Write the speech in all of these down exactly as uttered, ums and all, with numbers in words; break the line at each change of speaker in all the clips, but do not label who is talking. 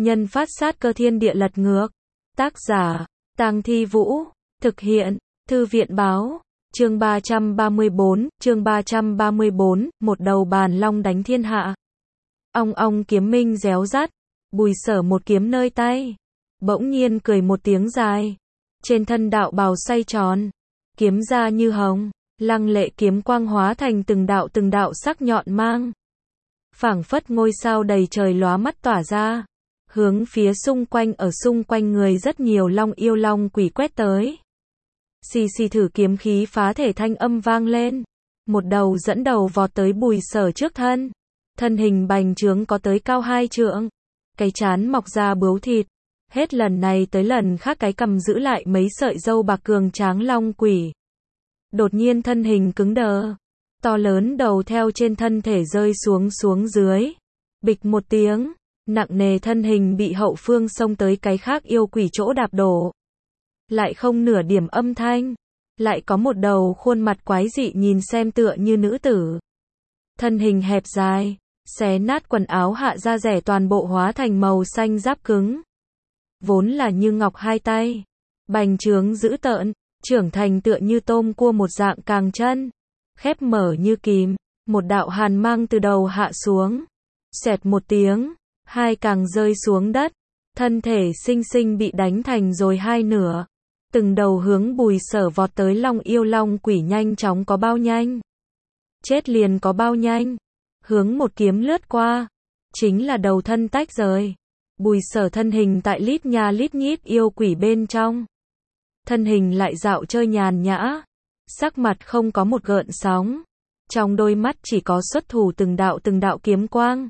Nhân phát sát cơ thiên địa lật ngược. Tác giả, Tang Thi Vũ. Thực hiện, Thư viện báo. Chương ba trăm ba mươi bốn, chương ba trăm ba mươi bốn, một đầu bàn long đánh thiên hạ. Ong ong kiếm minh réo rắt, Bùi Sở một kiếm nơi tay. Bỗng nhiên cười một tiếng dài. Trên thân đạo bào xoay tròn, kiếm ra như hồng, lăng lệ kiếm quang hóa thành từng đạo từng đạo sắc nhọn mang. Phảng phất ngôi sao đầy trời lóa mắt tỏa ra, hướng phía xung quanh ở xung quanh người rất nhiều long yêu long quỷ quét tới. Xì xì thử kiếm khí phá thể thanh âm vang lên. Một đầu dẫn đầu vọt tới Bùi Sở trước thân. Thân hình bành trướng có tới cao hai trượng. Cái trán mọc ra bướu thịt. Hết lần này tới lần khác cái cằm giữ lại mấy sợi râu bạc cường tráng long quỷ. Đột nhiên thân hình cứng đờ. To lớn đầu theo trên thân thể rơi xuống xuống dưới. Bịch một tiếng. Nặng nề thân hình bị hậu phương xông tới cái khác yêu quỷ chỗ đạp đổ. Lại không nửa điểm âm thanh. Lại có một đầu khuôn mặt quái dị nhìn xem tựa như nữ tử. Thân hình hẹp dài, xé nát quần áo hạ da rẻ toàn bộ hóa thành màu xanh giáp cứng. Vốn là như ngọc hai tay. Bành trướng dữ tợn, trưởng thành tựa như tôm cua một dạng càng chân. Khép mở như kìm, một đạo hàn mang từ đầu hạ xuống. Xẹt một tiếng, hai càng rơi xuống đất. Thân thể xinh xinh bị đánh thành rồi hai nửa. Từng đầu hướng Bùi Sở vọt tới long yêu long quỷ nhanh chóng có bao nhanh. Chết liền có bao nhanh. Hướng một kiếm lướt qua. Chính là đầu thân tách rời. Bùi Sở thân hình tại lít nha lít nhít yêu quỷ bên trong. Thân hình lại dạo chơi nhàn nhã. Sắc mặt không có một gợn sóng. Trong đôi mắt chỉ có xuất thủ từng đạo từng đạo kiếm quang.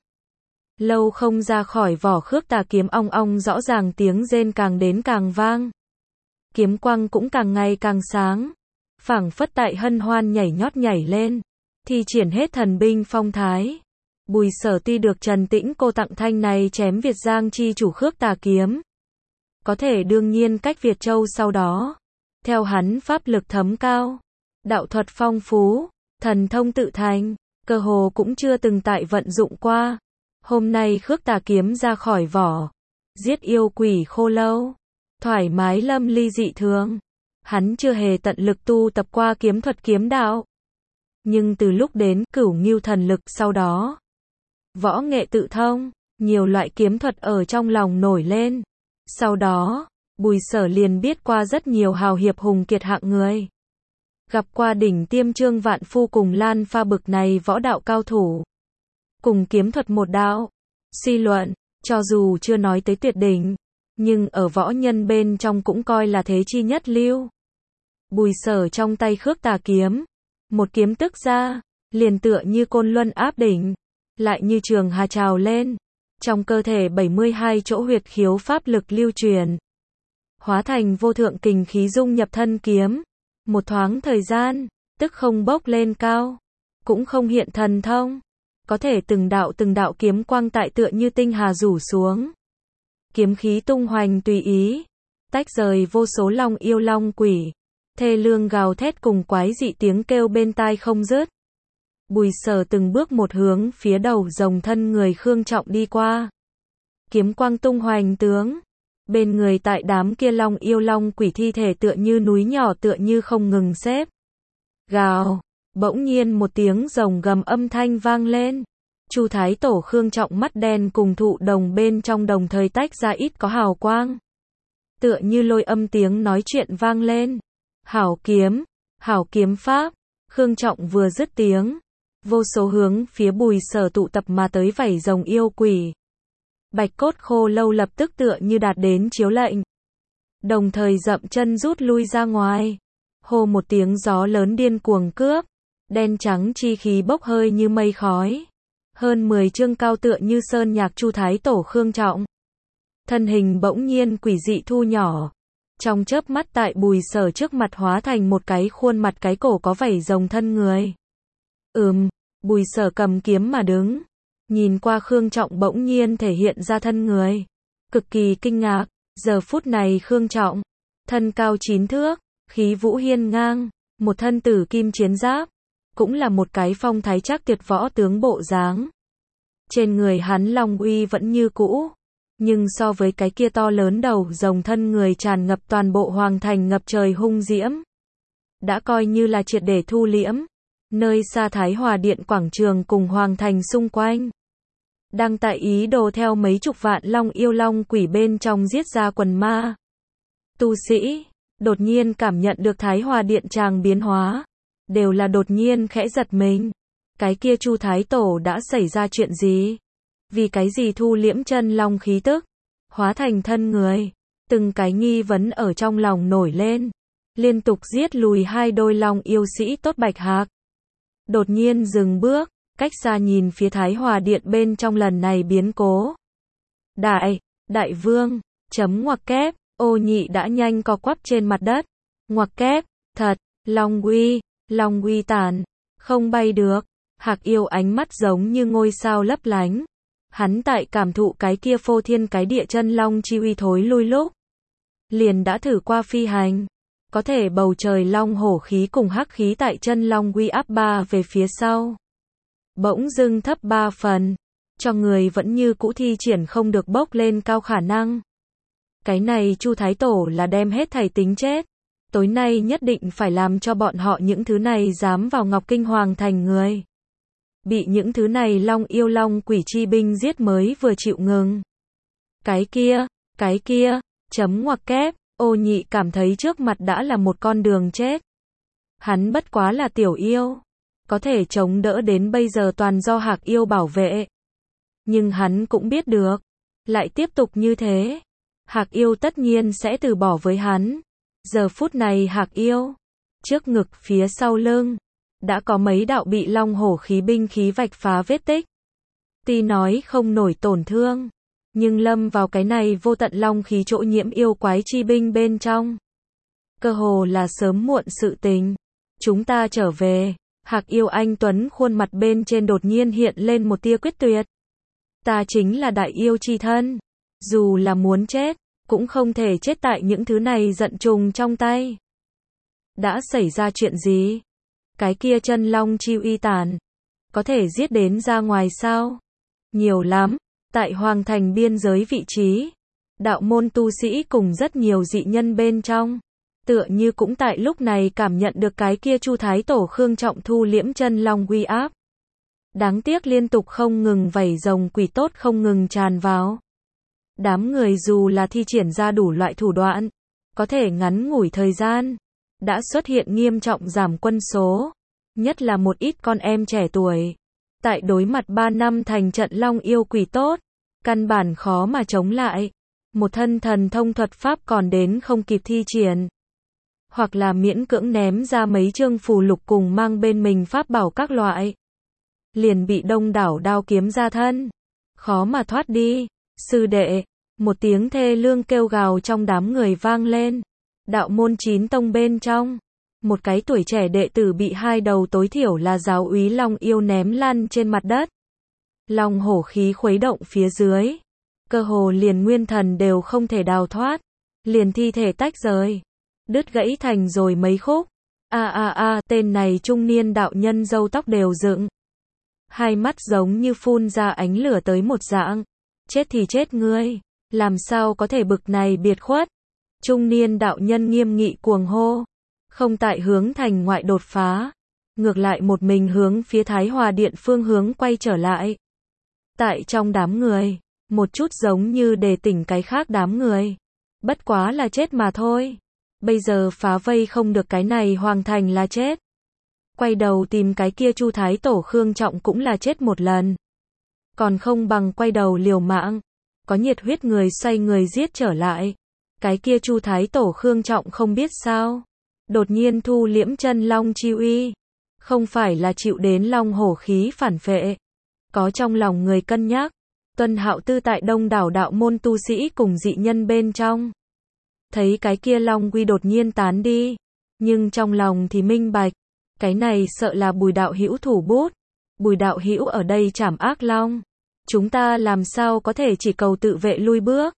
Lâu không ra khỏi vỏ khước tà kiếm ong ong rõ ràng tiếng rên càng đến càng vang. Kiếm quang cũng càng ngày càng sáng. Phảng phất tại hân hoan nhảy nhót nhảy lên. Thi triển hết thần binh phong thái. Bùi Sở tuy được Trần Tĩnh cô tặng thanh này chém Việt Giang chi chủ khước tà kiếm. Có thể đương nhiên cách Việt Châu sau đó. Theo hắn pháp lực thấm cao. Đạo thuật phong phú. Thần thông tự thành. Cơ hồ cũng chưa từng tại vận dụng qua. Hôm nay khước tà kiếm ra khỏi vỏ. Giết yêu quỷ khô lâu. Thoải mái lâm ly dị thường. Hắn chưa hề tận lực tu tập qua kiếm thuật kiếm đạo. Nhưng từ lúc đến Cửu Ngưu thần lực sau đó. Võ nghệ tự thông, nhiều loại kiếm thuật ở trong lòng nổi lên. Sau đó, Bùi Sở liền biết qua rất nhiều hào hiệp hùng kiệt hạng người. Gặp qua đỉnh tiêm Trương Vạn Phu cùng Lan Pha bực này võ đạo cao thủ. Cùng kiếm thuật một đạo. Suy luận, cho dù chưa nói tới tuyệt đỉnh. Nhưng ở võ nhân bên trong cũng coi là thế chi nhất lưu. Bùi Sở trong tay khước tà kiếm. Một kiếm tức ra, liền tựa như côn luân áp đỉnh. Lại như trường hà trào lên. Trong cơ thể bảy mươi hai chỗ huyệt khiếu pháp lực lưu truyền. Hóa thành vô thượng kình khí dung nhập thân kiếm. Một thoáng thời gian, tức không bốc lên cao. Cũng không hiện thần thông. Có thể từng đạo từng đạo kiếm quang tại tựa như tinh hà rủ xuống. Kiếm khí tung hoành tùy ý. Tách rời vô số long yêu long quỷ. Thê lương gào thét cùng quái dị tiếng kêu bên tai không dứt. Bùi Sở từng bước một hướng phía đầu rồng thân người Khương Trọng đi qua. Kiếm quang tung hoành tướng. Bên người tại đám kia long yêu long quỷ thi thể tựa như núi nhỏ tựa như không ngừng xếp. Gào. Bỗng nhiên một tiếng rồng gầm âm thanh vang lên. Chu Thái Tổ Khương Trọng mắt đen cùng thụ đồng bên trong đồng thời tách ra ít có hào quang. Tựa như lôi âm tiếng nói chuyện vang lên. Hảo kiếm, hảo kiếm pháp. Khương Trọng vừa dứt tiếng. Vô số hướng phía Bùi Sở tụ tập mà tới vảy rồng yêu quỷ. Bạch cốt khô lâu lập tức tựa như đạt đến chiếu lệnh. Đồng thời dậm chân rút lui ra ngoài. Hô một tiếng gió lớn điên cuồng cướp. Đen trắng chi khí bốc hơi như mây khói. Hơn mười trượng cao tựa như sơn nhạc Chu Thái Tổ Khương Trọng. Thân hình bỗng nhiên quỷ dị thu nhỏ. Trong chớp mắt tại Bùi Sở trước mặt hóa thành một cái khuôn mặt cái cổ có vảy rồng thân người. Ừm, Bùi Sở cầm kiếm mà đứng. Nhìn qua Khương Trọng bỗng nhiên thể hiện ra thân người. Cực kỳ kinh ngạc, giờ phút này Khương Trọng. Thân cao chín thước, khí vũ hiên ngang, một thân tử kim chiến giáp. Cũng là một cái phong thái chắc tuyệt võ tướng bộ dáng. Trên người hắn long uy vẫn như cũ. Nhưng so với cái kia to lớn đầu rồng thân người tràn ngập toàn bộ hoàng thành ngập trời hung diễm, đã coi như là triệt để thu liễm. Nơi xa Thái Hòa Điện quảng trường cùng hoàng thành xung quanh, đang tại ý đồ theo mấy chục vạn long yêu long quỷ bên trong giết ra quần ma tu sĩ, đột nhiên cảm nhận được Thái Hòa Điện tràng biến hóa, đều là đột nhiên khẽ giật mình. Cái kia Chu Thái Tổ đã xảy ra chuyện gì? Vì cái gì thu liễm chân long khí tức, hóa thành thân người? Từng cái nghi vấn ở trong lòng nổi lên, liên tục giết lùi hai đôi long yêu sĩ tốt Bạch Hạc. Đột nhiên dừng bước, cách xa nhìn phía Thái Hòa Điện bên trong lần này biến cố. Đại, đại vương, chấm ngoặc kép, Ô Nhị đã nhanh co quắp trên mặt đất. Ngoặc kép, thật, long uy, long uy tàn, không bay được. Hạc yêu ánh mắt giống như ngôi sao lấp lánh. Hắn tại cảm thụ cái kia phô thiên cái địa chân long chi uy thối lui lúc, liền đã thử qua phi hành. Có thể bầu trời long hổ khí cùng hắc khí tại chân long uy áp ba về phía sau, bỗng dưng thấp ba phần, cho người vẫn như cũ thi triển không được bốc lên cao khả năng. Cái này Chu Thái Tổ là đem hết thảy tính chết. Tối nay nhất định phải làm cho bọn họ những thứ này dám vào Ngọc Kinh Hoàng thành người, bị những thứ này long yêu long quỷ chi binh giết mới vừa chịu ngừng. Cái kia, cái kia, chấm ngoặc kép, Ô Nhị cảm thấy trước mặt đã là một con đường chết. Hắn bất quá là tiểu yêu, có thể chống đỡ đến bây giờ toàn do Hạc yêu bảo vệ. Nhưng hắn cũng biết được, lại tiếp tục như thế, Hạc yêu tất nhiên sẽ từ bỏ với hắn. Giờ phút này Hạc yêu, trước ngực phía sau lưng, đã có mấy đạo bị long hổ khí binh khí vạch phá vết tích. Tuy nói không nổi tổn thương, nhưng lâm vào cái này vô tận long khí chỗ nhiễm yêu quái chi binh bên trong, cơ hồ là sớm muộn sự tình. Chúng ta trở về. Hạc yêu anh tuấn khuôn mặt bên trên đột nhiên hiện lên một tia quyết tuyệt. Ta chính là đại yêu chi thân, dù là muốn chết, cũng không thể chết tại những thứ này giận trùng trong tay. Đã xảy ra chuyện gì? Cái kia chân long chi uy tàn, có thể giết đến ra ngoài sao? Nhiều lắm. Tại hoàng thành biên giới vị trí, đạo môn tu sĩ cùng rất nhiều dị nhân bên trong, tựa như cũng tại lúc này cảm nhận được cái kia Chu Thái Tổ Khương Trọng thu liễm chân long uy áp. Đáng tiếc liên tục không ngừng vảy rồng quỷ tốt không ngừng tràn vào. Đám người dù là thi triển ra đủ loại thủ đoạn, có thể ngắn ngủi thời gian, đã xuất hiện nghiêm trọng giảm quân số, nhất là một ít con em trẻ tuổi. Tại đối mặt ba năm thành trận long yêu quỷ tốt, căn bản khó mà chống lại. Một thân thần thông thuật pháp còn đến không kịp thi triển, hoặc là miễn cưỡng ném ra mấy chương phù lục cùng mang bên mình pháp bảo các loại, liền bị đông đảo đao kiếm ra thân, khó mà thoát đi. Sư đệ, một tiếng thê lương kêu gào trong đám người vang lên. Đạo môn chín tông bên trong, một cái tuổi trẻ đệ tử bị hai đầu tối thiểu là giáo úy long yêu ném lăn trên mặt đất. Long hổ khí khuấy động phía dưới, cơ hồ liền nguyên thần đều không thể đào thoát, liền thi thể tách rời, đứt gãy thành rồi mấy khúc. A a a, tên này trung niên đạo nhân râu tóc đều dựng, hai mắt giống như phun ra ánh lửa tới một dạng. Chết thì chết ngươi, làm sao có thể bực này biệt khuất? Trung niên đạo nhân nghiêm nghị cuồng hô, không tại hướng thành ngoại đột phá, ngược lại một mình hướng phía Thái Hòa Điện phương hướng quay trở lại. Tại trong đám người, một chút giống như đề tỉnh cái khác đám người, bất quá là chết mà thôi. Bây giờ phá vây không được cái này hoàng thành là chết. Quay đầu tìm cái kia Chu Thái Tổ Khương Trọng cũng là chết một lần. Còn không bằng quay đầu liều mạng, có nhiệt huyết người xoay người giết trở lại. Cái kia Chu Thái Tổ Khương Trọng không biết sao, đột nhiên thu liễm chân long chi uy, không phải là chịu đến long hổ khí phản phệ. Có trong lòng người cân nhắc, Tuân Hạo Tư tại đông đảo đạo môn tu sĩ cùng dị nhân bên trong, thấy cái kia long uy đột nhiên tán đi, nhưng trong lòng thì minh bạch, cái này sợ là Bùi đạo hữu thủ bút. Bùi đạo hữu ở đây trảm ác long, chúng ta làm sao có thể chỉ cầu tự vệ lui bước.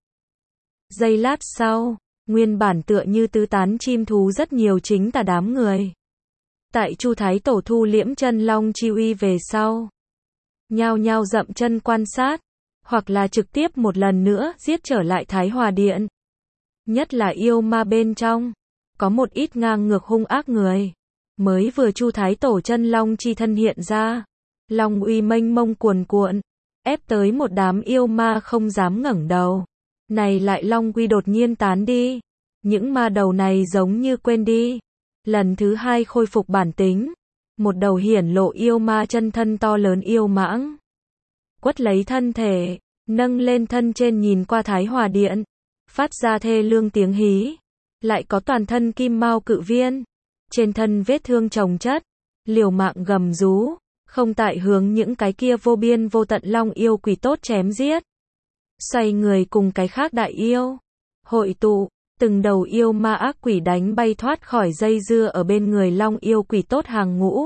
Giây lát sau, nguyên bản tựa như tứ tán chim thú rất nhiều chính tà đám người, tại Chu Thái Tổ thu liễm chân long chi uy về sau, nhao nhao dậm chân quan sát. hoặc là trực tiếp một lần nữa giết trở lại Thái Hòa Điện. Nhất là yêu ma bên trong, có một ít ngang ngược hung ác người. Mới vừa Chu Thái Tổ chân long chi thân hiện ra, long uy mênh mông cuồn cuộn, ép tới một đám yêu ma không dám ngẩng đầu. Này lại long uy đột nhiên tán đi, những ma đầu này giống như quên đi. Lần thứ hai khôi phục bản tính, một đầu hiển lộ yêu ma chân thân to lớn yêu mãng. Quất lấy thân thể, nâng lên thân trên nhìn qua Thái Hòa Điện, phát ra thê lương tiếng hí. Lại có toàn thân kim mao cự viên, trên thân vết thương chồng chất, liều mạng gầm rú, không tại hướng những cái kia vô biên vô tận long yêu quỷ tốt chém giết. Xoay người cùng cái khác đại yêu, hội tụ, từng đầu yêu ma ác quỷ đánh bay thoát khỏi dây dưa ở bên người long yêu quỷ tốt hàng ngũ.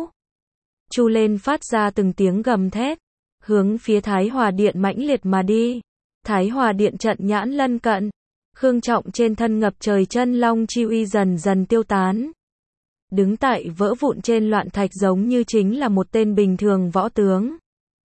Chu lên phát ra từng tiếng gầm thét, hướng phía Thái Hòa Điện mãnh liệt mà đi. Thái Hòa Điện trận nhãn lân cận, Khương Trọng trên thân ngập trời chân long chi uy dần dần tiêu tán. Đứng tại vỡ vụn trên loạn thạch giống như chính là một tên bình thường võ tướng.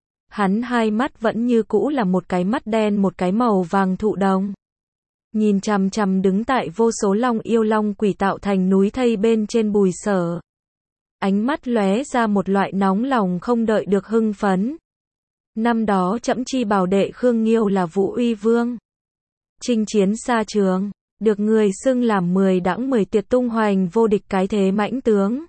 Hắn hai mắt vẫn như cũ là một cái mắt đen một cái màu vàng thụ đồng. Nhìn chằm chằm đứng tại vô số long yêu long quỷ tạo thành núi thây bên trên Bùi Sở. Ánh mắt lóe ra một loại nóng lòng không đợi được hưng phấn. Năm đó trẫm chi bảo đệ Khương Nghiêu là Vũ Uy Vương. Chinh chiến xa trường, được người xưng làm mười đãng mười tuyệt tung hoành vô địch cái thế mãnh tướng.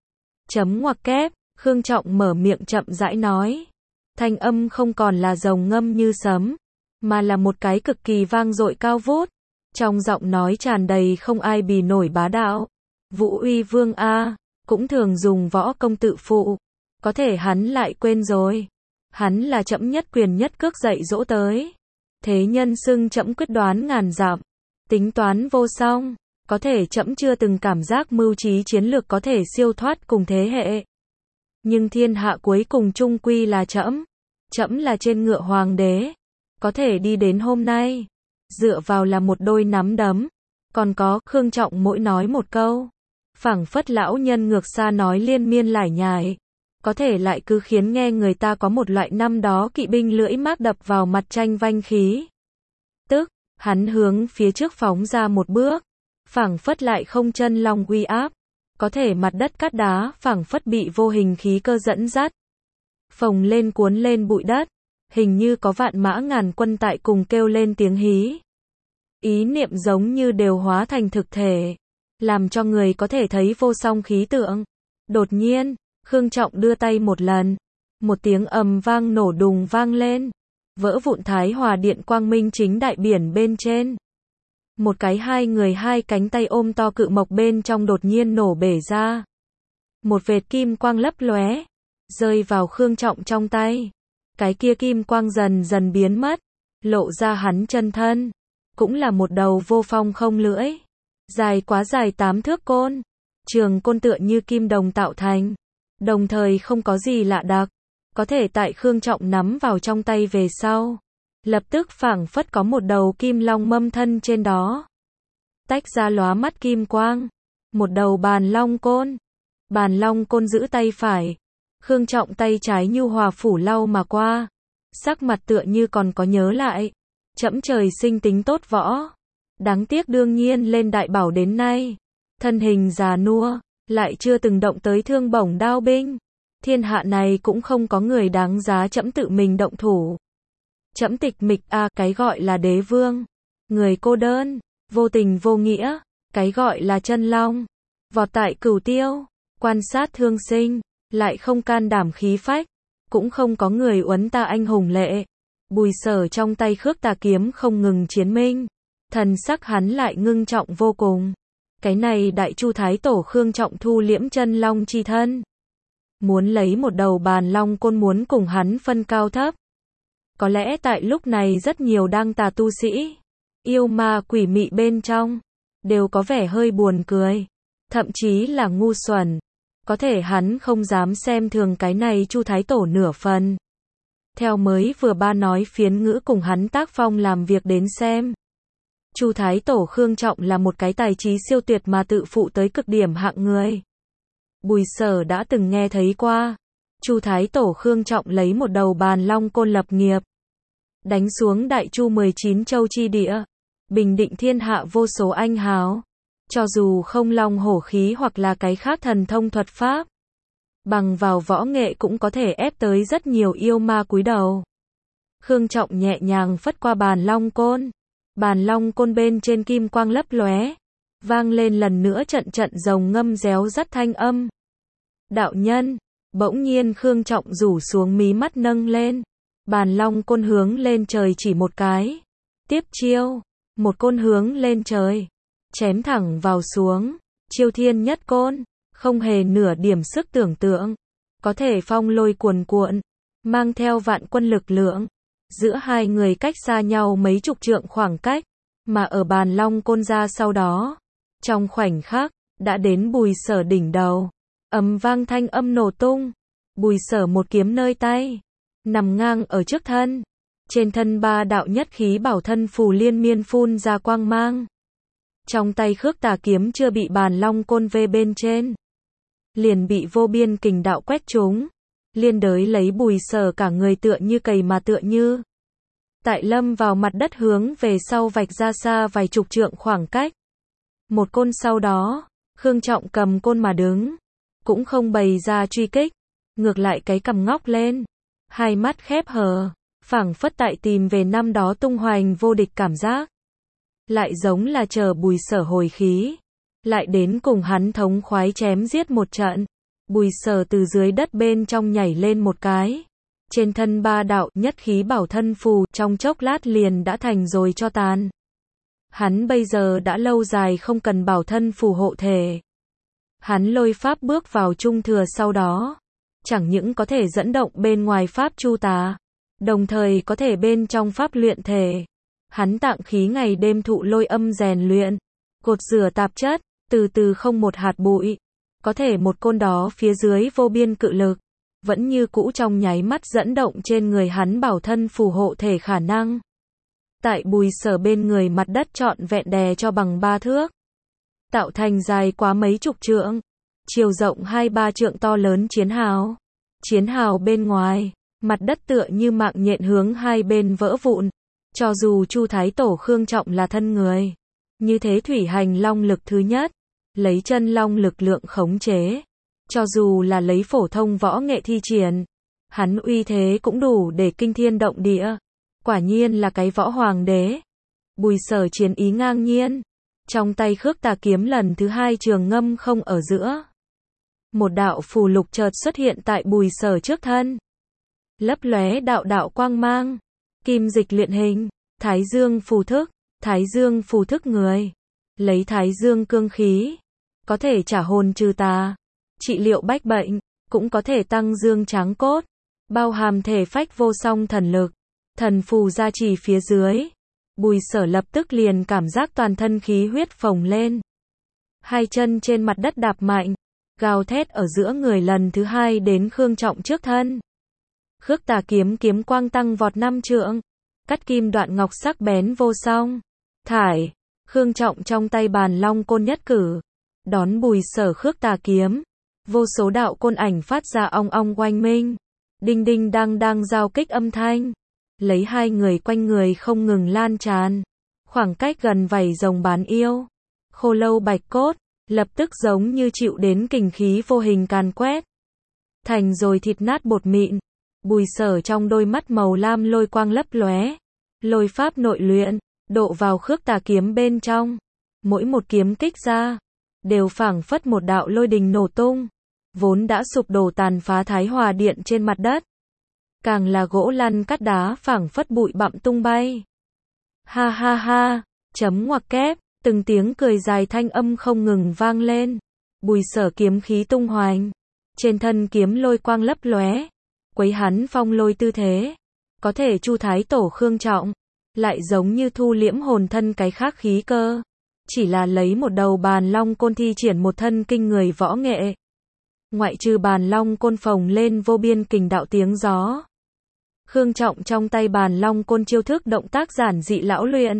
Chấm ngoặc kép, Khương Trọng mở miệng chậm rãi nói. Thanh âm không còn là rồng ngâm như sấm, mà là một cái cực kỳ vang dội cao vút. Trong giọng nói tràn đầy không ai bì nổi bá đạo. Vũ Uy Vương a, cũng thường dùng võ công tự phụ. Có thể hắn lại quên rồi. Hắn là trẫm nhất quyền nhất cước dạy dỗ tới. Thế nhân xưng trẫm quyết đoán ngàn dặm, tính toán vô song. Có thể trẫm chưa từng cảm giác mưu trí chiến lược có thể siêu thoát cùng thế hệ. Nhưng thiên hạ cuối cùng chung quy là trẫm. Trẫm là trên ngựa hoàng đế. Có thể đi đến hôm nay, dựa vào là một đôi nắm đấm. Còn có, Khương Trọng mỗi nói một câu, phảng phất lão nhân ngược xa nói liên miên lải nhải. Có thể lại cứ khiến nghe người ta có một loại năm đó kỵ binh lưỡi mác đập vào mặt tranh vanh khí. Tức, hắn hướng phía trước phóng ra một bước, phảng phất lại không chân long uy áp. Có thể mặt đất cát đá phảng phất bị vô hình khí cơ dẫn dắt. Phồng lên cuốn lên bụi đất, hình như có vạn mã ngàn quân tại cùng kêu lên tiếng hí. Ý niệm giống như đều hóa thành thực thể, làm cho người có thể thấy vô song khí tượng. Đột nhiên, Khương Trọng đưa tay một lần, một tiếng ầm vang nổ đùng vang lên, vỡ vụn Thái Hòa Điện quang minh chính đại biển bên trên. Một cái hai người hai cánh tay ôm to cự mộc bên trong đột nhiên nổ bể ra. Một vệt kim quang lấp lóe, rơi vào Khương Trọng trong tay. Cái kia kim quang dần dần biến mất, lộ ra hắn chân thân, cũng là một đầu vô phong không lưỡi, dài quá dài tám thước côn, trường côn tựa như kim đồng tạo thành, đồng thời không có gì lạ đặc, có thể tại Khương Trọng nắm vào trong tay về sau, lập tức phảng phất có một đầu kim long mâm thân trên đó, tách ra lóa mắt kim quang, một đầu bàn long côn, bàn long côn giữ tay phải, Khương Trọng tay trái nhu hòa phủ lau mà qua, sắc mặt tựa như còn có nhớ lại, trẫm trời sinh tính tốt võ, đáng tiếc đương nhiên lên đại bảo đến nay, thân hình già nua, lại chưa từng động tới thương bổng đao binh, thiên hạ này cũng không có người đáng giá trẫm tự mình động thủ. Trẫm tịch mịch a, à, cái gọi là đế vương, người cô đơn, vô tình vô nghĩa, cái gọi là chân long, vọt tại cửu tiêu, quan sát thương sinh, lại không can đảm khí phách, cũng không có người uấn ta anh hùng lệ. Bùi Sở trong tay khước tà kiếm không ngừng chiến minh, thần sắc hắn lại ngưng trọng vô cùng. Cái này đại chu thái tổ Khương Trọng thu liễm chân long chi thân, muốn lấy một đầu bàn long côn muốn cùng hắn phân cao thấp. Có lẽ tại lúc này rất nhiều đang tà tu sĩ, yêu ma quỷ mị bên trong, đều có vẻ hơi buồn cười, thậm chí là ngu xuẩn. Có thể hắn không dám xem thường cái này chu thái tổ nửa phần. Theo mới vừa ba nói phiến ngữ cùng hắn tác phong làm việc đến xem, chu thái tổ Khương Trọng là một cái tài trí siêu tuyệt mà tự phụ tới cực điểm hạng người. Bùi Sở đã từng nghe thấy qua, chu thái tổ Khương Trọng lấy một đầu bàn long côn lập nghiệp. đánh xuống đại chu mười chín châu chi địa, bình định thiên hạ vô số anh hào. Cho dù không long hổ khí hoặc là cái khác thần thông thuật pháp, bằng vào võ nghệ cũng có thể ép tới rất nhiều yêu ma cúi đầu. Khương Trọng nhẹ nhàng phất qua bàn long côn, bàn long côn bên trên kim quang lấp lóe, vang lên lần nữa trận trận rồng ngâm réo rắt thanh âm. Đạo nhân, bỗng nhiên Khương Trọng rủ xuống mí mắt nâng lên, bàn long côn hướng lên trời chỉ một cái. Tiếp chiêu, một côn hướng lên trời, chém thẳng vào xuống, chiêu thiên nhất côn, không hề nửa điểm sức tưởng tượng, có thể phong lôi cuồn cuộn, mang theo vạn quân lực lượng. Giữa hai người cách xa nhau mấy chục trượng khoảng cách, mà ở bàn long côn ra sau đó, trong khoảnh khắc, đã đến Bùi Sở đỉnh đầu. Ầm vang thanh âm nổ tung, Bùi Sở một kiếm nơi tay, nằm ngang ở trước thân. Trên thân ba đạo nhất khí bảo thân phù liên miên phun ra quang mang. Trong tay Khước Tà kiếm chưa bị bàn long côn vê bên trên, liền bị vô biên kình đạo quét trúng, liên đới lấy Bùi Sở cả người tựa như cầy mà tựa như tại lâm vào mặt đất hướng về sau vạch ra xa vài chục trượng khoảng cách. Một côn sau đó, Khương Trọng cầm côn mà đứng, cũng không bày ra truy kích, ngược lại cái cằm ngóc lên, hai mắt khép hờ, phảng phất tại tìm về năm đó tung hoành vô địch cảm giác. Lại giống là chờ Bùi Sở hồi khí, lại đến cùng hắn thống khoái chém giết một trận. Bùi Sở từ dưới đất bên trong nhảy lên một cái, trên thân ba đạo nhất khí bảo thân phù trong chốc lát liền đã thành rồi cho tàn. Hắn bây giờ đã lâu dài không cần bảo thân phù hộ thể. Hắn lôi pháp bước vào trung thừa sau đó, chẳng những có thể dẫn động bên ngoài pháp chu tà, đồng thời có thể bên trong pháp luyện thể. Hắn tạng khí ngày đêm thụ lôi âm rèn luyện, cột rửa tạp chất, từ từ không một hạt bụi. Có thể một côn đó phía dưới vô biên cự lực, vẫn như cũ trong nháy mắt dẫn động trên người hắn bảo thân phù hộ thể khả năng. Tại Bùi Sở bên người mặt đất trọn vẹn đè cho bằng ba thước, tạo thành dài quá mấy chục trượng, chiều rộng hai ba trượng to lớn chiến hào. Chiến hào bên ngoài, mặt đất tựa như mạng nhện hướng hai bên vỡ vụn. Cho dù Chu Thái Tổ Khương Trọng là thân người, như thế thủy hành long lực thứ nhất, lấy chân long lực lượng khống chế, cho dù là lấy phổ thông võ nghệ thi triển, hắn uy thế cũng đủ để kinh thiên động địa. Quả nhiên là cái võ hoàng đế. Bùi Sở chiến ý ngang nhiên, trong tay Khước Tà kiếm lần thứ hai trường ngâm không ở giữa. Một đạo phù lục chợt xuất hiện tại Bùi Sở trước thân, lấp lóe đạo đạo quang mang, kim dịch luyện hình, Thái Dương phù thức, Thái Dương phù thức người, lấy Thái Dương cương khí, có thể trả hồn trừ tà, trị liệu bách bệnh, cũng có thể tăng dương tráng cốt, bao hàm thể phách vô song thần lực. Thần phù gia trì phía dưới, Bùi Sở lập tức liền cảm giác toàn thân khí huyết phồng lên. Hai chân trên mặt đất đạp mạnh, gào thét ở giữa người lần thứ hai đến Khương Trọng trước thân. Khước Tà kiếm kiếm quang tăng vọt năm trượng, cắt kim đoạn ngọc sắc bén vô song. Thải, Khương Trọng trong tay bàn long côn nhất cử, đón Bùi Sở Khước Tà kiếm, vô số đạo côn ảnh phát ra ong ong oanh minh, đinh đinh đang đang giao kích âm thanh, lấy hai người quanh người không ngừng lan tràn, khoảng cách gần vảy rồng bán yêu, khô lâu bạch cốt, lập tức giống như chịu đến kình khí vô hình càn quét, thành rồi thịt nát bột mịn. Bùi Sở trong đôi mắt màu lam lôi quang lấp lóe, lôi pháp nội luyện, độ vào Khước Tà kiếm bên trong, mỗi một kiếm kích ra, đều phảng phất một đạo lôi đình nổ tung, vốn đã sụp đổ tàn phá Thái Hòa điện trên mặt đất, càng là gỗ lăn cắt đá phảng phất bụi bặm tung bay. Ha ha ha, chấm ngoặc kép, từng tiếng cười dài thanh âm không ngừng vang lên. Bùi Sở kiếm khí tung hoành, trên thân kiếm lôi quang lấp lóe, quấy hắn phong lôi tư thế. Có thể Chu Thái Tổ Khương Trọng, lại giống như thu liễm hồn thân cái khác khí cơ, chỉ là lấy một đầu bàn long côn thi triển một thân kinh người võ nghệ. Ngoại trừ bàn long côn phồng lên vô biên kình đạo tiếng gió, Khương Trọng trong tay bàn long côn chiêu thức động tác giản dị lão luyện.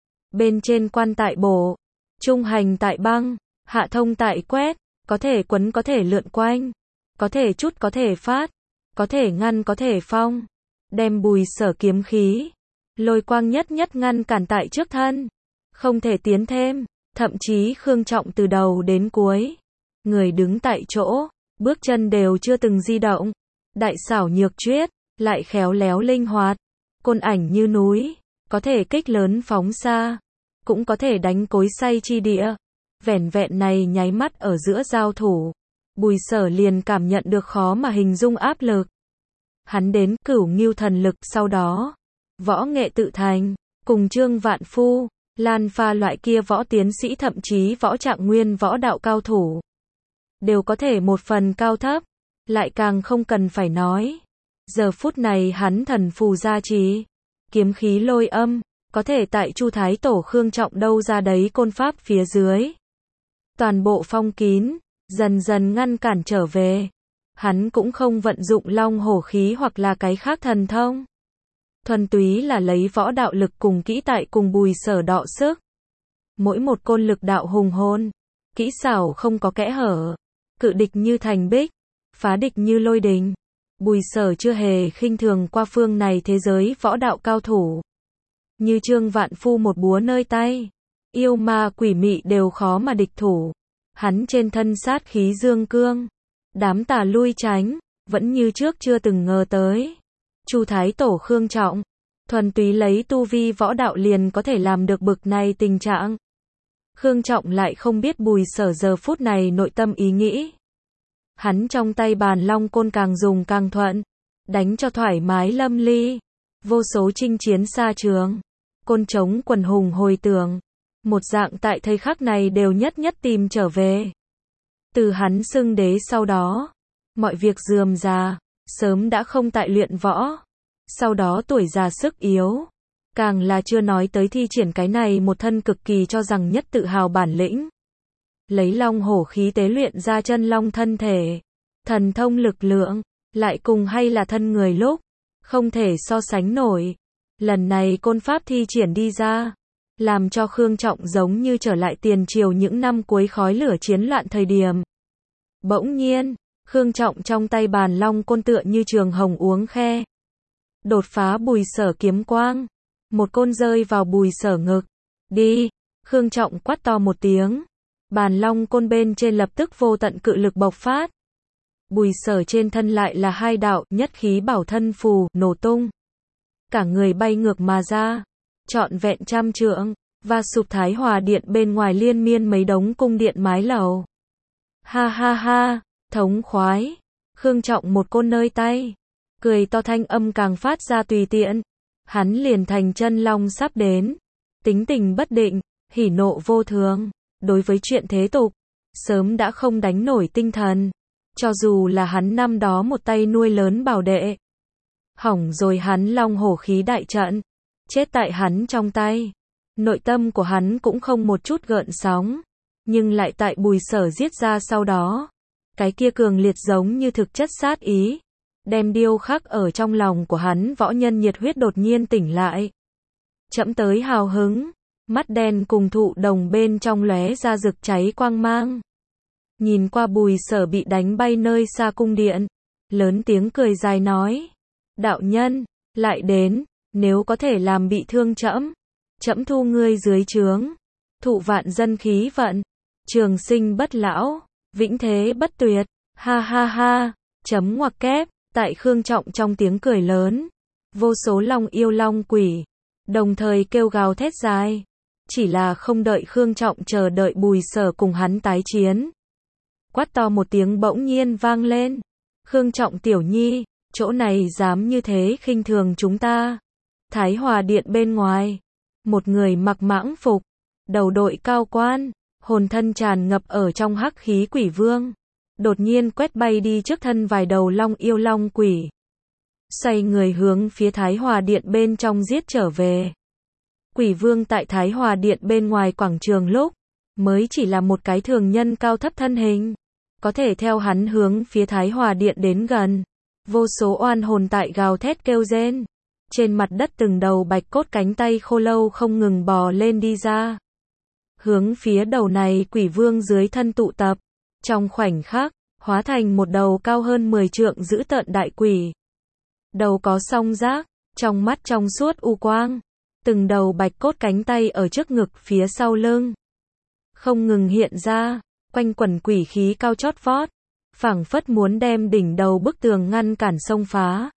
Bên trên quan tại bổ, trung hành tại băng, hạ thông tại quét, có thể quấn có thể lượn quanh, có thể chút có thể phát, có thể ngăn có thể phong, đem Bùi Sở kiếm khí lôi quang nhất nhất ngăn cản tại trước thân. Không thể tiến thêm, thậm chí Khương Trọng từ đầu đến cuối. Người đứng tại chỗ, bước chân đều chưa từng di động. Đại xảo nhược chuyết, lại khéo léo linh hoạt. Côn ảnh như núi, có thể kích lớn phóng xa, cũng có thể đánh cối xay chi địa. Vẻn vẹn này nháy mắt ở giữa giao thủ, Bùi Sở liền cảm nhận được khó mà hình dung áp lực. Hắn đến Cửu Ngưu thần lực, sau đó võ nghệ tự thành, cùng Trương Vạn Phu, Lan Pha loại kia võ tiến sĩ thậm chí võ trạng nguyên võ đạo cao thủ, đều có thể một phần cao thấp, lại càng không cần phải nói. Giờ phút này hắn thần phù gia trì, kiếm khí lôi âm, có thể tại Chu Thái Tổ Khương Trọng đâu ra đấy côn pháp phía dưới. Toàn bộ phong kín, dần dần ngăn cản trở về. Hắn cũng không vận dụng long hổ khí hoặc là cái khác thần thông. Thuần túy là lấy võ đạo lực cùng kỹ tại cùng Bùi Sở đọ sức. Mỗi một côn lực đạo hùng hồn, kỹ xảo không có kẽ hở, cự địch như thành bích, phá địch như lôi đình. Bùi Sở chưa hề khinh thường qua phương này thế giới võ đạo cao thủ. Như Trương Vạn Phu một búa nơi tay, yêu ma quỷ mị đều khó mà địch thủ. Hắn trên thân sát khí dương cương, đám tà lui tránh, vẫn như trước chưa từng ngờ tới. Chu Thái Tổ Khương Trọng, thuần túy lấy tu vi võ đạo liền có thể làm được bực này tình trạng. Khương Trọng lại không biết Bùi Sở giờ phút này nội tâm ý nghĩ. Hắn trong tay bàn long côn càng dùng càng thuận, đánh cho thoải mái lâm ly. Vô số chinh chiến xa trường, côn trống quần hùng hồi tưởng, một dạng tại thời khắc này đều nhất nhất tìm trở về. Từ hắn xưng đế sau đó, mọi việc rườm rà, sớm đã không tại luyện võ. Sau đó tuổi già sức yếu, càng là chưa nói tới thi triển cái này một thân cực kỳ cho rằng nhất tự hào bản lĩnh. Lấy long hổ khí tế luyện ra chân long thân thể, thần thông lực lượng, lại cùng hay là thân người lúc, không thể so sánh nổi. Lần này côn pháp thi triển đi ra, làm cho Khương Trọng giống như trở lại tiền triều những năm cuối khói lửa chiến loạn thời điểm. Bỗng nhiên, Khương Trọng trong tay bàn long côn tựa như trường hồng uống khe. Đột phá Bùi Sở kiếm quang, một côn rơi vào Bùi Sở ngực. Đi, Khương Trọng quát to một tiếng. Bàn long côn bên trên lập tức vô tận cự lực bộc phát. Bùi Sở trên thân lại là hai đạo nhất khí bảo thân phù nổ tung. Cả người bay ngược mà ra, trọn vẹn trăm trượng, và sụp Thái Hòa điện bên ngoài liên miên mấy đống cung điện mái lầu. Ha ha ha, thống khoái. Khương Trọng một côn nơi tay, cười to thanh âm càng phát ra tùy tiện. Hắn liền thành chân long sắp đến, tính tình bất định, hỉ nộ vô thường. Đối với chuyện thế tục, sớm đã không đánh nổi tinh thần. Cho dù là hắn năm đó một tay nuôi lớn bảo đệ, hỏng rồi hắn long hổ khí đại trận, chết tại hắn trong tay. Nội tâm của hắn cũng không một chút gợn sóng, nhưng lại tại Bùi Sở giết ra sau đó, cái kia cường liệt giống như thực chất sát ý, đem điêu khắc ở trong lòng của hắn võ nhân nhiệt huyết đột nhiên tỉnh lại. Chậm tới hào hứng, mắt đen cùng thụ đồng bên trong lóe ra rực cháy quang mang. Nhìn qua Bùi Sở bị đánh bay nơi xa cung điện, lớn tiếng cười dài nói: đạo nhân, lại đến, nếu có thể làm bị thương trẫm, trẫm thu ngươi dưới trướng, thụ vạn dân khí vận, trường sinh bất lão, vĩnh thế bất tuyệt. Ha ha ha, chấm ngoặc kép. Tại Khương Trọng trong tiếng cười lớn, vô số long yêu long quỷ đồng thời kêu gào thét dài. Chỉ là không đợi Khương Trọng chờ đợi Bùi Sở cùng hắn tái chiến, quát to một tiếng bỗng nhiên vang lên: Khương Trọng tiểu nhi, chỗ này dám như thế khinh thường chúng ta. Thái Hòa điện bên ngoài, một người mặc mãng phục, đầu đội cao quan, hồn thân tràn ngập ở trong hắc khí quỷ vương, đột nhiên quét bay đi trước thân vài đầu long yêu long quỷ, xoay người hướng phía Thái Hòa điện bên trong giết trở về. Quỷ vương tại Thái Hòa điện bên ngoài quảng trường lúc, mới chỉ là một cái thường nhân cao thấp thân hình, có thể theo hắn hướng phía Thái Hòa điện đến gần, vô số oan hồn tại gào thét kêu rên. Trên mặt đất từng đầu bạch cốt cánh tay khô lâu không ngừng bò lên đi ra, hướng phía đầu này quỷ vương dưới thân tụ tập. Trong khoảnh khắc, hóa thành một đầu cao hơn mười trượng dữ tợn đại quỷ. Đầu có song giác, trong mắt trong suốt u quang, từng đầu bạch cốt cánh tay ở trước ngực phía sau lưng. Không ngừng hiện ra, quanh quẩn quỷ khí cao chót vót, phảng phất muốn đem đỉnh đầu bức tường ngăn cản xông phá.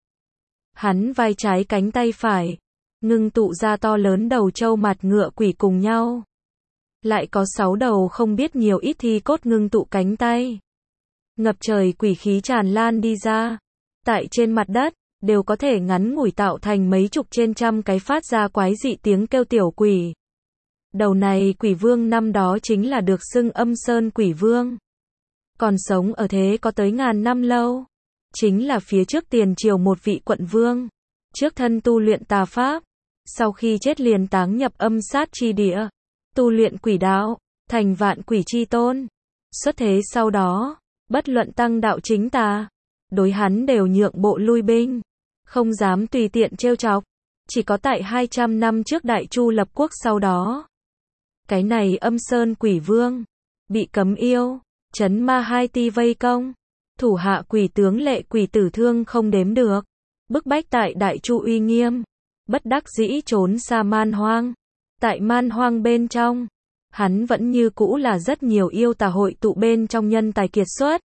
Hắn vai trái cánh tay phải, ngưng tụ ra to lớn đầu trâu mặt ngựa quỷ cùng nhau. Lại có sáu đầu không biết nhiều ít thi cốt ngưng tụ cánh tay. Ngập trời quỷ khí tràn lan đi ra. Tại trên mặt đất, đều có thể ngắn ngủi tạo thành mấy chục trên trăm cái phát ra quái dị tiếng kêu tiểu quỷ. Đầu này quỷ vương năm đó chính là được xưng Âm Sơn Quỷ Vương. Còn sống ở thế có tới ngàn năm lâu. Chính là phía trước tiền triều một vị quận vương. Trước thân tu luyện tà pháp. Sau khi chết liền táng nhập âm sát chi địa. Tu luyện quỷ đạo, thành vạn quỷ chi tôn. Xuất thế sau đó, bất luận tăng đạo chính tà, đối hắn đều nhượng bộ lui binh. Không dám tùy tiện trêu chọc. Chỉ có tại hai trăm năm trước Đại Chu lập quốc sau đó. Cái này Âm Sơn Quỷ Vương, bị cấm yêu, trấn ma hai ti vây công. Thủ hạ quỷ tướng lệ quỷ tử thương không đếm được. Bức bách tại Đại Chu uy nghiêm. Bất đắc dĩ trốn xa man hoang. Tại man hoang bên trong, hắn vẫn như cũ là rất nhiều yêu tà hội tụ bên trong nhân tài kiệt xuất.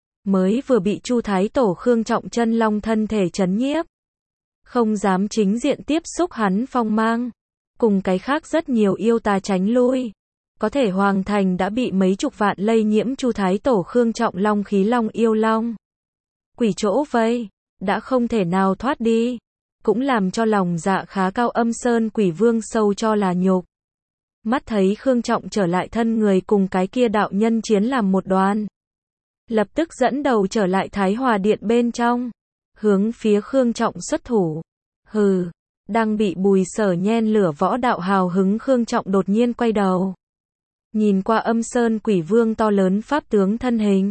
Mới vừa bị Chu Thái Tổ Khương Trọng Chân Long thân thể trấn nhiếp. Không dám chính diện tiếp xúc hắn phong mang. Cùng cái khác rất nhiều yêu tà tránh lui. Có thể hoàng thành đã bị mấy chục vạn lây nhiễm Chu Thái Tổ Khương Trọng Long khí long yêu long. Quỷ chỗ vây, đã không thể nào thoát đi. Cũng làm cho lòng dạ khá cao Âm Sơn Quỷ Vương sâu cho là nhục. Mắt thấy Khương Trọng trở lại thân người cùng cái kia đạo nhân chiến làm một đoàn. Lập tức dẫn đầu trở lại Thái Hòa Điện bên trong. Hướng phía Khương Trọng xuất thủ. Hừ, đang bị Bùi Sở nhen lửa võ đạo hào hứng Khương Trọng đột nhiên quay đầu. Nhìn qua Âm Sơn Quỷ Vương to lớn pháp tướng thân hình.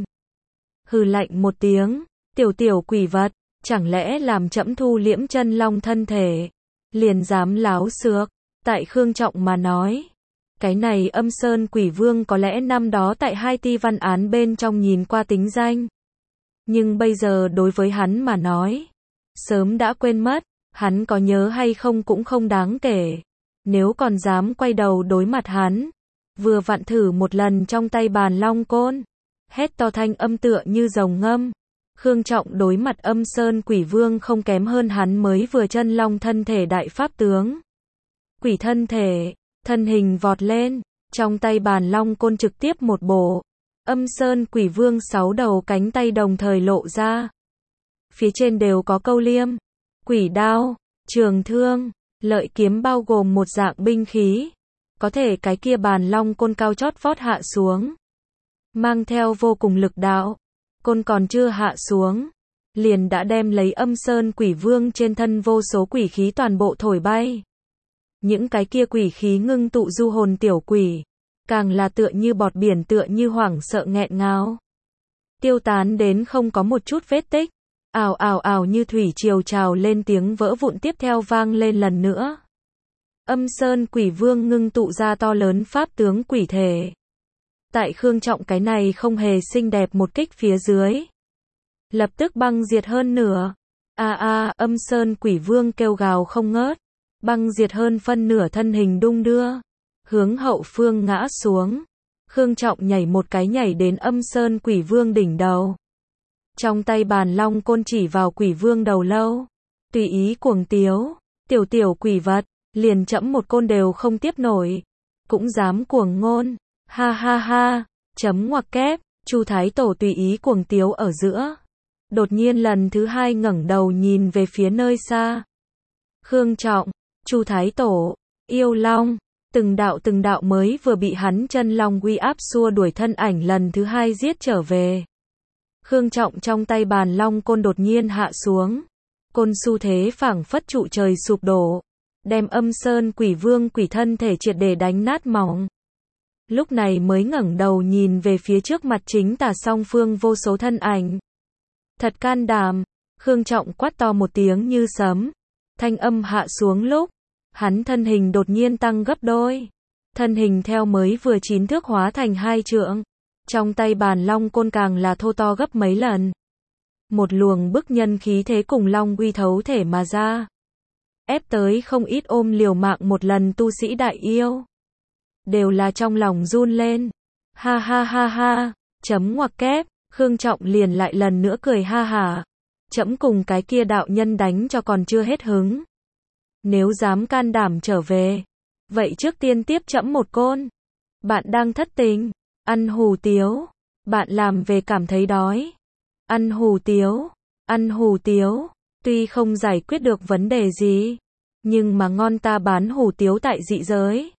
Hừ lạnh một tiếng, tiểu tiểu quỷ vật. Chẳng lẽ làm trẫm thu liễm chân long thân thể, liền dám láo xược. Tại Khương Trọng mà nói, cái này Âm Sơn Quỷ Vương có lẽ năm đó tại hai ti văn án bên trong nhìn qua tính danh. Nhưng bây giờ đối với hắn mà nói, sớm đã quên mất, hắn có nhớ hay không cũng không đáng kể. Nếu còn dám quay đầu đối mặt hắn, vừa vặn thử một lần trong tay bàn long côn, hét to thanh âm tựa như rồng ngâm. Khương Trọng đối mặt Âm Sơn Quỷ Vương không kém hơn hắn mới vừa chân long thân thể đại pháp tướng. Quỷ thân thể, thân hình vọt lên, trong tay bàn long côn trực tiếp một bổ. Âm Sơn Quỷ Vương sáu đầu cánh tay đồng thời lộ ra. Phía trên đều có câu liêm, quỷ đao, trường thương, lợi kiếm bao gồm một dạng binh khí. Có thể cái kia bàn long côn cao chót vót hạ xuống. Mang theo vô cùng lực đạo. Côn còn chưa hạ xuống, liền đã đem lấy Âm Sơn Quỷ Vương trên thân vô số quỷ khí toàn bộ thổi bay. Những cái kia quỷ khí ngưng tụ du hồn tiểu quỷ, càng là tựa như bọt biển tựa như hoảng sợ nghẹn ngào. Tiêu tán đến không có một chút vết tích, ào ào ào như thủy triều trào lên tiếng vỡ vụn tiếp theo vang lên lần nữa. Âm Sơn Quỷ Vương ngưng tụ ra to lớn pháp tướng quỷ thể. Tại Khương Trọng cái này không hề xinh đẹp một kích phía dưới. Lập tức băng diệt hơn nửa. A a, Âm Sơn Quỷ Vương kêu gào không ngớt. Băng diệt hơn phân nửa thân hình đung đưa. Hướng hậu phương ngã xuống. Khương Trọng nhảy một cái nhảy đến Âm Sơn Quỷ Vương đỉnh đầu. Trong tay bàn long côn chỉ vào Quỷ Vương đầu lâu. Tùy ý cuồng tiếu. Tiểu tiểu quỷ vật, liền trẫm một côn đều không tiếp nổi. Cũng dám cuồng ngôn. Ha ha ha, chấm ngoặc kép, Chu Thái Tổ tùy ý cuồng tiếu ở giữa. Đột nhiên lần thứ hai ngẩng đầu nhìn về phía nơi xa. Khương Trọng, Chu Thái Tổ, yêu long, từng đạo từng đạo mới vừa bị hắn chân long uy áp xua đuổi thân ảnh lần thứ hai giết trở về. Khương Trọng trong tay bàn long côn đột nhiên hạ xuống. Côn xu thế phảng phất trụ trời sụp đổ. Đem Âm Sơn Quỷ Vương quỷ thân thể triệt để đánh nát mỏng. Lúc này mới ngẩng đầu nhìn về phía trước mặt chính tà song phương vô số thân ảnh. Thật can đảm, Khương Trọng quát to một tiếng như sấm. Thanh âm hạ xuống lúc, hắn thân hình đột nhiên tăng gấp đôi. Thân hình theo mới vừa chín thước hóa thành hai trượng. Trong tay bàn long côn càng là thô to gấp mấy lần. Một luồng bức nhân khí thế cùng long uy thấu thể mà ra. ép tới không ít ôm liều mạng một lần tu sĩ đại yêu. Đều là trong lòng run lên. Ha ha ha ha, chấm ngoặc kép, Khương Trọng liền lại lần nữa cười ha hả. Trẫm cùng cái kia đạo nhân đánh cho còn chưa hết hứng. Nếu dám can đảm trở về, vậy trước tiên tiếp trẫm một côn. Bạn đang thất tình, ăn hủ tiếu, bạn làm về cảm thấy đói. Ăn hủ tiếu, ăn hủ tiếu, tuy không giải quyết được vấn đề gì, nhưng mà ngon ta bán hủ tiếu tại dị giới.